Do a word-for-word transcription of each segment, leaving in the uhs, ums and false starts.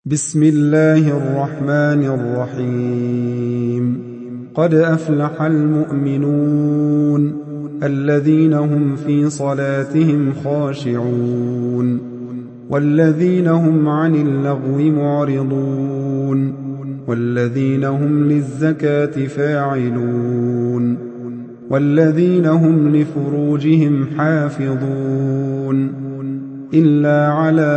بسم الله الرحمن الرحيم قد أفلح المؤمنون الذين هم في صلاتهم خاشعون والذين هم عن اللغو معرضون والذين هم للزكاة فاعلون والذين هم لفروجهم حافظون إلا على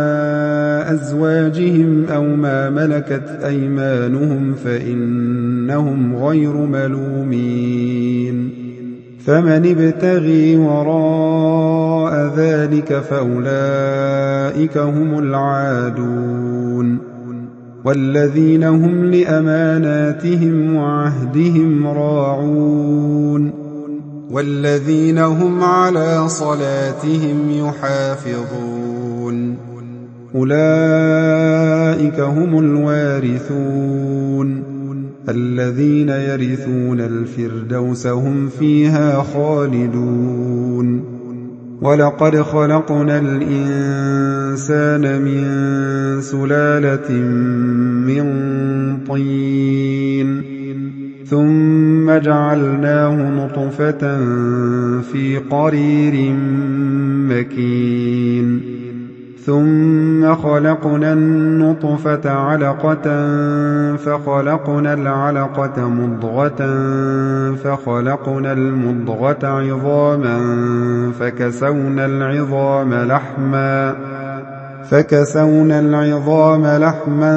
أزواجهم أو ما ملكت أيمانهم فإنهم غير ملومين فمن ابتغي وراء ذلك فأولئك هم العادون والذين هم لأماناتهم وعهدهم راعون والذين هم على صلاتهم يحافظون أولئك هم الوارثون الذين يرثون الفردوس هم فيها خالدون ولقد خلقنا الإنسان من سلالة من طين ثم جعلناه نطفة في قرير مكين ثم خلقنا النطفة علقة فخلقنا العلقة مضغة فخلقنا المضغة عظاما فكسونا العظام لحما فكسونا العظام لحما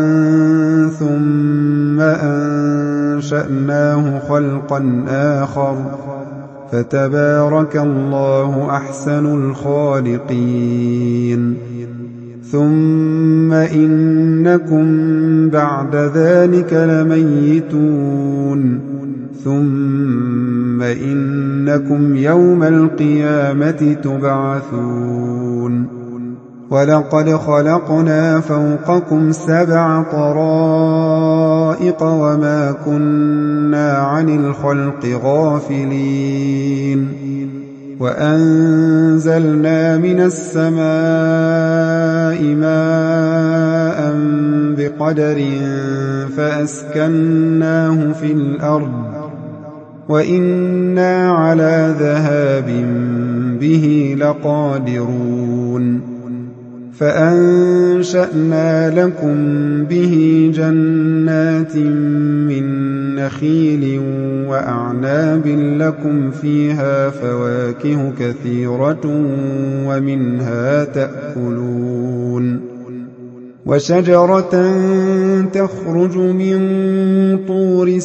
ثم أنشأناه خلقا آخر فتبارك الله أحسن الخالقين ثم إنكم بعد ذلك لميتون ثم إنكم يوم القيامة تبعثون ولقد خلقنا فوقكم سبع طرائق وما كنا عن الخلق غافلين وأنزلنا من السماء ماء بقدر فأسكناه في الأرض وإنا على ذهاب به لقادرون فأنشأنا لكم به جنات من نخيل وأعناب لكم فيها فواكه كثيرة ومنها تأكلون وشجرة تخرج من طور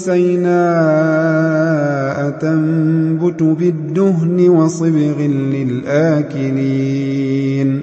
سيناء تنبت بالدهن وصبغ للآكلين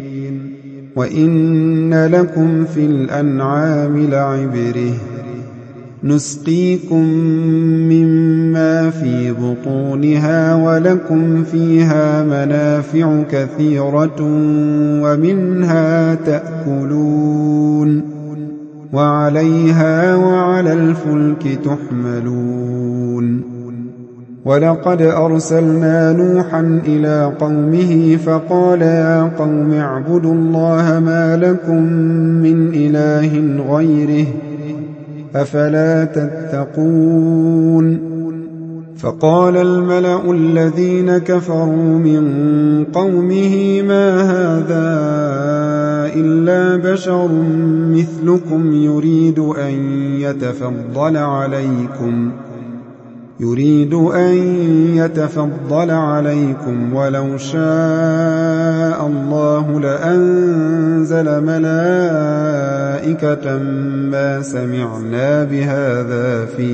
وإن لكم في الأنعام لعبرة نسقيكم مما في بطونها ولكم فيها منافع كثيرة ومنها تأكلون وعليها وعلى الفلك تحملون ولقد أرسلنا نوحا إلى قومه فقال يا قوم اعبدوا الله ما لكم من إله غيره أفلا تتقون فقال الملأ الذين كفروا من قومه ما هذا إلا بشر مثلكم يريد أن يتفضل عليكم يريد أن يتفضل عليكم ولو شاء الله لأنزل ملائكة ما سمعنا بهذا في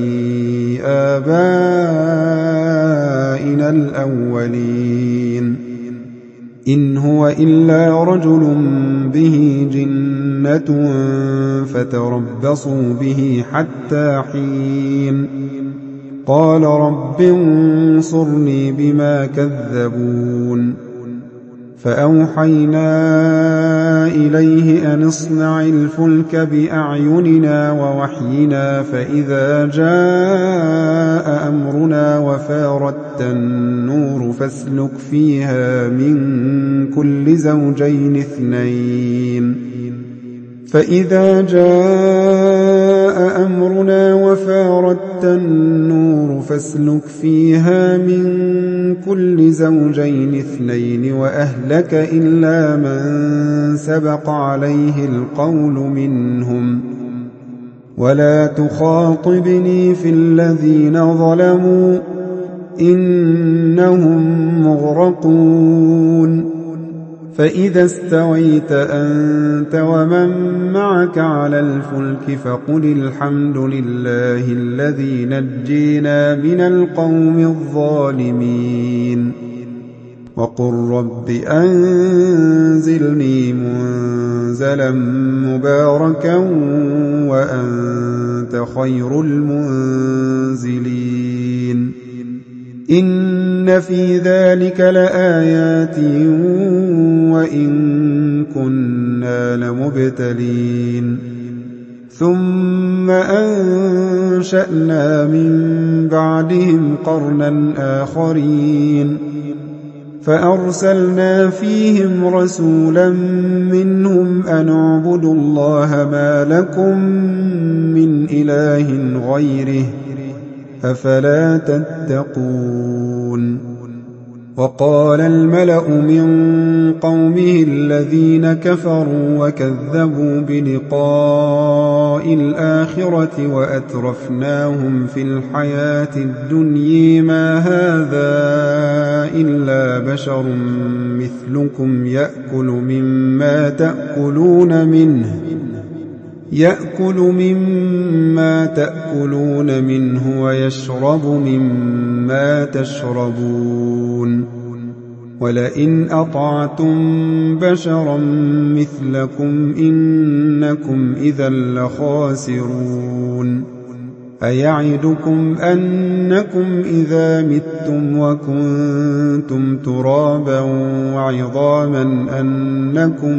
آبائنا الأولين إن هو إلا رجل به جنة فتربصوا به حتى حين قال رب انصرني بما كذبون فأوحينا إليه أن اصنع الفلك بأعيننا ووحينا فإذا جاء أمرنا وفارت النور فاسلك فيها من كل زوجين اثنين فإذا جاء أمرنا وفارت النور فاسلك فيها من كل زوجين اثنين وأهلك إلا من سبق عليه القول منهم ولا تخاطبني في الذين ظلموا إنهم مغرقون فإذا استويت أنت ومن معك على الفلك فقل الحمد لله الذي نجينا من القوم الظالمين وقل رب أنزلني منزلا مباركا وأنت خير المنزلين إن في ذلك لآيات وإن كنا لمبتلين ثم أنشأنا من بعدهم قرنا آخرين فأرسلنا فيهم رسولا منهم أن اعبدوا الله ما لكم من إله غيره أفلا تتقون وقال الملأ من قومه الذين كفروا وكذبوا بلقاء الآخرة وأترفناهم في الحياة الدنيا ما هذا إلا بشر مثلكم يأكل مما تأكلون منه يأكل مما تأكلون منه ويشرب مما تشربون ولئن أطعتم بشرا مثلكم إنكم إذا لخاسرون أيعدكم أنكم إذا متم وكنتم ترابا وعظاما أنكم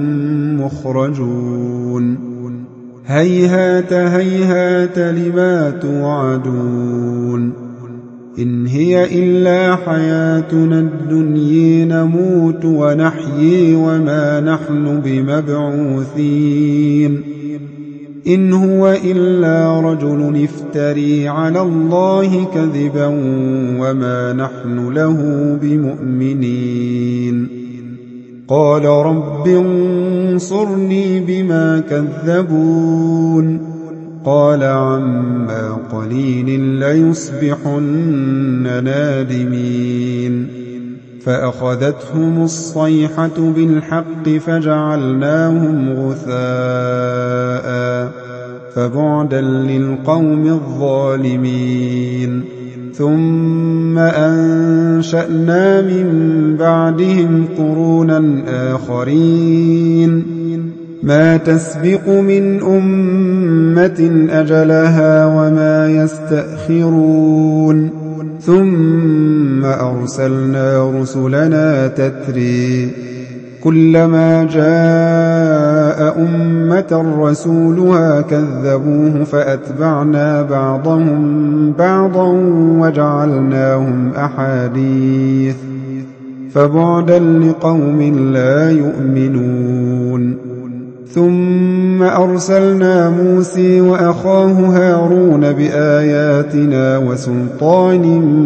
مخرجون هيهات هيهات لما توعدون إن هي إلا حياتنا الدنيا نموت ونحيي وما نحن بمبعوثين إن هو إلا رجل افتري على الله كذبا وما نحن له بمؤمنين قال رب انصرني بما كذبون قال عما قليل ليصبحن نادمين فأخذتهم الصيحة بالحق فجعلناهم غثاء فبعدا للقوم الظالمين ثم أنشأنا من بعدهم قرونا آخرين ما تسبق من أمة أجلها وما يستأخرون ثم أرسلنا رسلنا تتري كلما جاء أمة رسولها كذبوه فأتبعنا بعضهم بعضا وجعلناهم أحاديث فبعدا لقوم لا يؤمنون ثم أرسلنا موسى وأخاه هارون بآياتنا وسلطان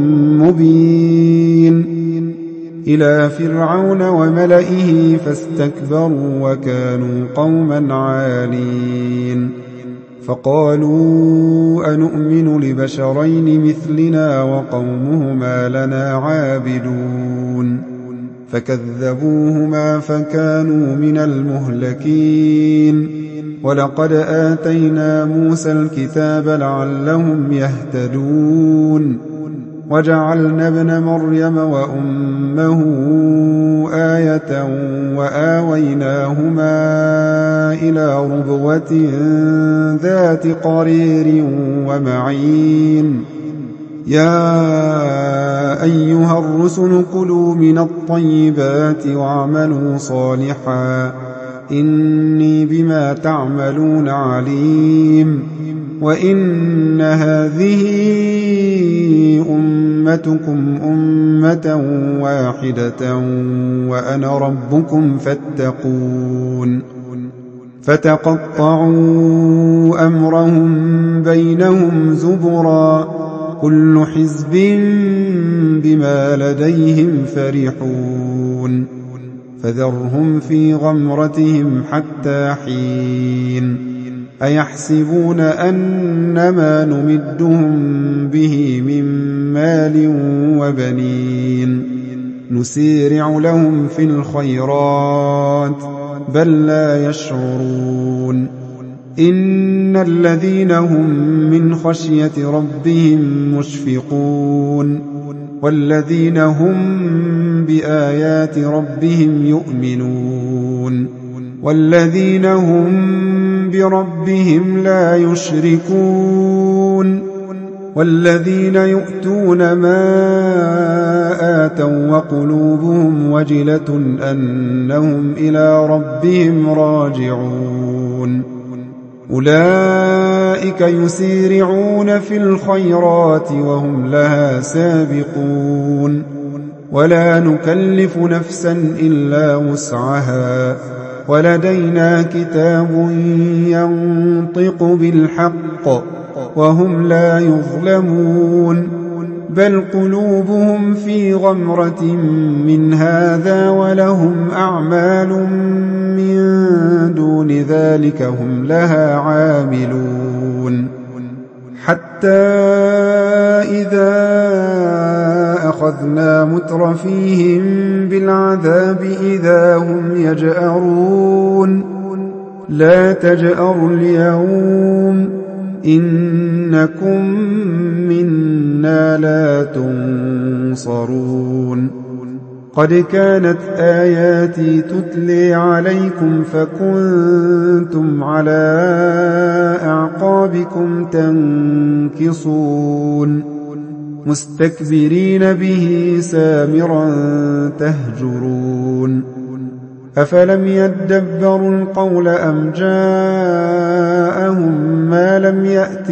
مبين إلى فرعون وملئه فاستكبروا وكانوا قوما عالين فقالوا أنؤمن لبشرين مثلنا وقومهما لنا عابدون فكذبوهما فكانوا من المهلكين ولقد آتينا موسى الكتاب لعلهم يهتدون وجعلنا ابن مريم وأمه آية وآويناهما إلى ربوة ذات قرير ومعين يا أيها الرسل كلوا من الطيبات واعملوا صالحا إني بما تعملون عليم وإن هذه أمتكم أمة واحدة وأنا ربكم فاتقون فتقطعوا أمرهم بينهم زبرا كل حزب بما لديهم فرحون فذرهم في غمرتهم حتى حين أيحسبون أنما نمدهم به من مال وبنين نسارع لهم في الخيرات بل لا يشعرون إن الذين هم من خشية ربهم مشفقون والذين هم بآيات ربهم يؤمنون والذين هم بربهم لا يشركون والذين يؤتون ما آتوا وقلوبهم وجلة أنهم إلى ربهم راجعون أولئك يسارعون في الخيرات وهم لها سابقون ولا نكلف نفسا إلا وسعها ولدينا كتاب ينطق بالحق وهم لا يظلمون بل قلوبهم في غمرة من هذا ولهم أعمال من دون ذلك هم لها عاملون حتى إذا أخذنا مترفيهم بالعذاب إذا هم يجأرون لا تجأروا اليوم إنكم منا لا تنصرون قد كانت آياتي تتلي عليكم فكنتم على أعقابكم تنكصون مستكبرين به سامرا تهجرون أفلم يدبروا القول أم جاءهم ما لم يأت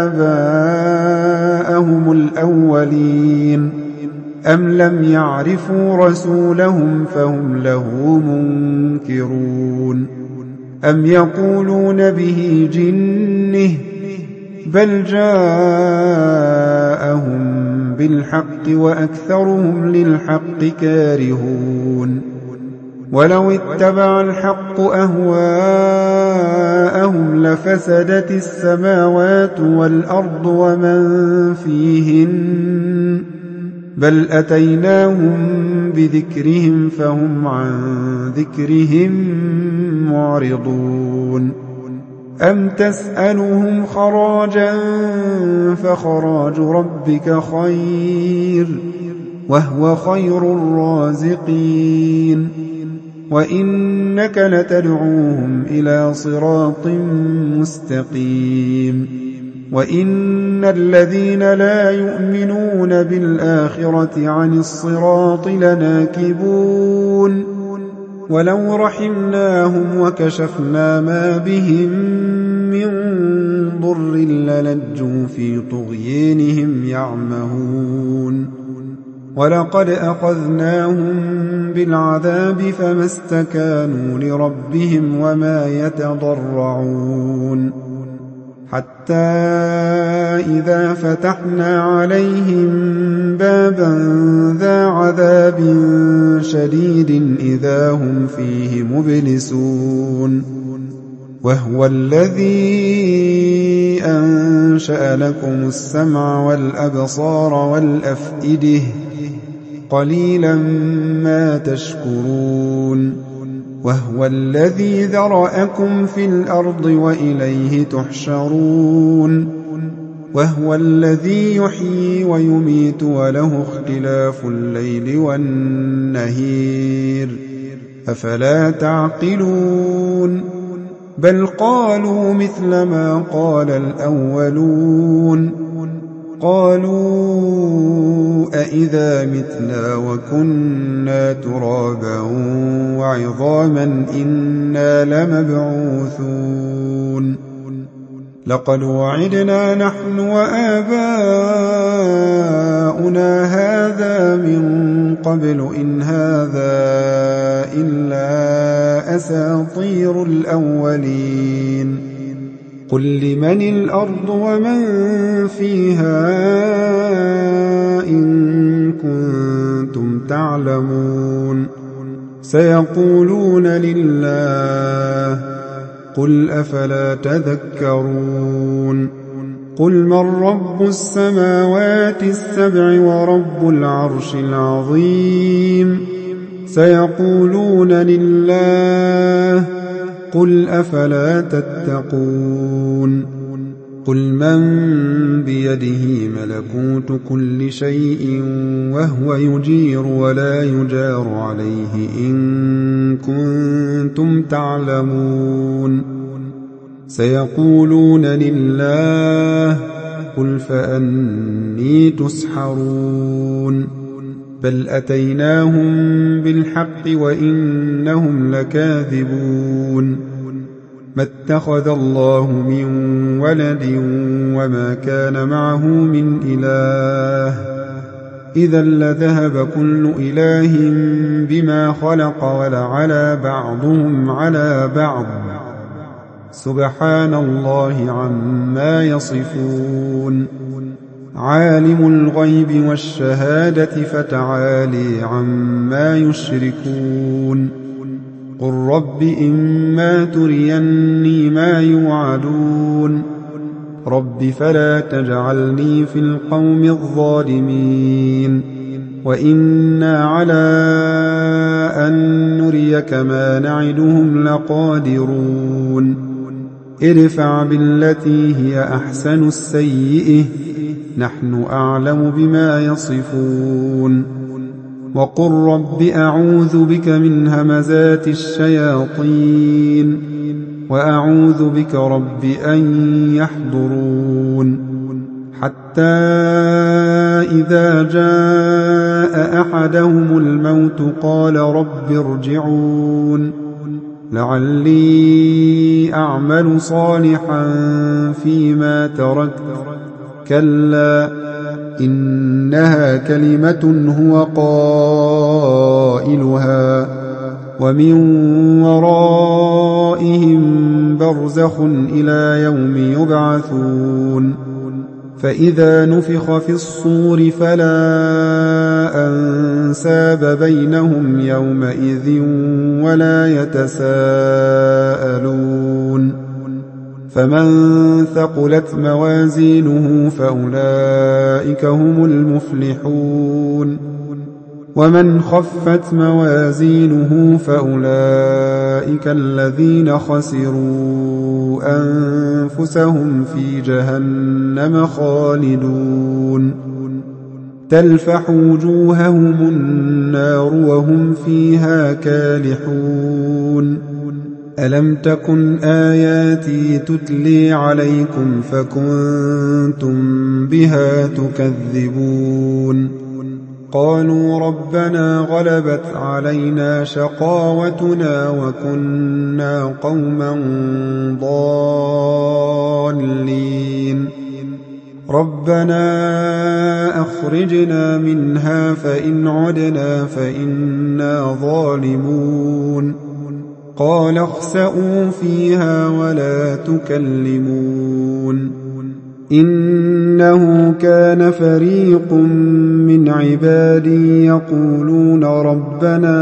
آباءهم الأولين أم لم يعرفوا رسولهم فهم له منكرون أم يقولون به جنه بل جاءهم بالحق وأكثرهم للحق كارهون ولو اتبع الحق أهواءهم لفسدت السماوات والأرض ومن فيهن بل أتيناهم بذكرهم فهم عن ذكرهم معرضون أم تسألهم خراجا فخراج ربك خير وهو خير الرازقين وإنك لتدعوهم إلى صراط مستقيم وإن الذين لا يؤمنون بالآخرة عن الصراط لناكبون ولو رحمناهم وكشفنا ما بهم من ضر للجوا في طغيانهم يعمهون ولقد أخذناهم بالعذاب فما استكانوا لربهم وما يتضرعون حتى إذا فتحنا عليهم بابا ذا عذاب شديد إذا هم فيه مبلسون وهو الذي أنشأ لكم السمع والأبصار والأفئدة قليلا ما تشكرون وهو الذي ذرأكم في الأرض وإليه تحشرون وهو الذي يحيي ويميت وله اختلاف الليل والنهير أفلا تعقلون بل قالوا مثل ما قال الأولون قالوا أإذا متنا وكنا ترابا وعظاما إنا لمبعوثون لقد وعدنا نحن وآباؤنا هذا من قبل إن هذا إلا أساطير الأولين قل لمن الأرض ومن فيها إن كنتم تعلمون سيقولون لله قل أفلا تذكرون قل من رب السماوات السبع ورب العرش العظيم سيقولون لله قل أفلا تتقون قل من بيده ملكوت كل شيء وهو يجير ولا يجار عليه إن كنتم تعلمون سيقولون لله قل فأني تسحرون بل أتيناهم بالحق وإنهم لكاذبون ما اتخذ الله من ولد وما كان معه من إله إذا لذهب كل إله بما خلق ولعلى بعضهم على بعض سبحان الله عما يصفون عالم الغيب والشهادة فتعالي عما يشركون قل رب إما تريني ما يوعدون رب فلا تجعلني في القوم الظالمين وإنا على أن نريك ما نعدهم لقادرون ادفع بالتي هي أحسن السيئة نحن أعلم بما يصفون وقل رب أعوذ بك من همزات الشياطين وأعوذ بك رب أن يحضرون حتى إذا جاء أحدهم الموت قال رب ارجعون لعلي أعمل صالحا فيما تركت كلا إنها كلمة هو قائلها ومن ورائهم برزخ إلى يوم يبعثون فإذا نفخ في الصور فلا أنساب بينهم يومئذ ولا يتساءلون فمن ثقلت موازينه فأولئك هم المفلحون ومن خفت موازينه فأولئك الذين خسروا أنفسهم في جهنم خالدون تلفح وجوههم النار وهم فيها كالحون ألم تكن آياتي تتلي عليكم فكنتم بها تكذبون قالوا ربنا غلبت علينا شقاوتنا وكنا قوما ضالين ربنا أخرجنا منها فإن عدنا فإنا ظالمون قال اخسئوا فيها ولا تكلمون إنه كان فريق من عبادي يقولون ربنا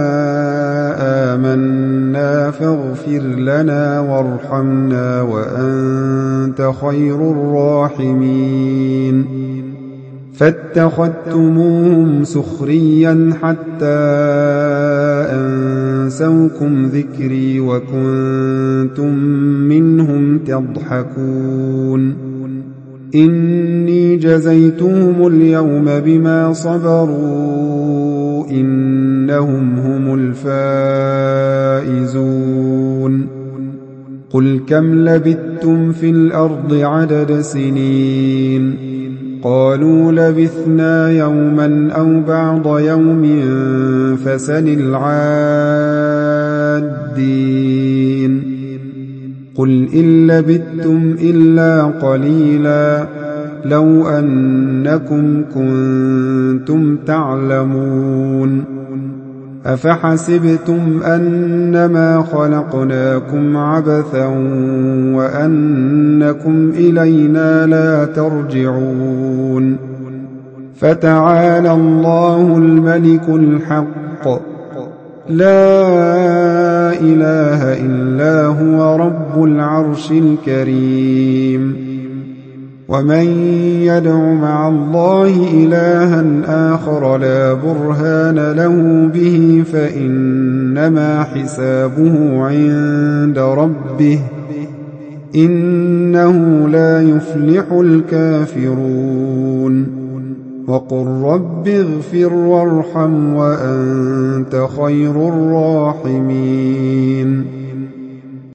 آمنا فاغفر لنا وارحمنا وأنت خير الراحمين فاتخذتموهم سخريا حتى أنسوكم ذكري وكنتم منهم تضحكون إني جزيتهم اليوم بما صبروا إنهم هم الفائزون قل كم لبثتم في الأرض عدد سنين قالوا لبثنا يوما أو بعض يوم فسل العادين قل إن لبثتم إلا قليلا لو أنكم كنتم تعلمون أفحسبتم أنما خلقناكم عبثا وأنكم إلينا لا ترجعون فتعالى الله الملك الحق لا إله إلا هو رب العرش الكريم ومن يدع مع الله إلها آخر لا برهان له به فإنما حسابه عند ربه إنه لا يفلح الكافرون وقل رب اغفر وارحم وأنت خير الراحمين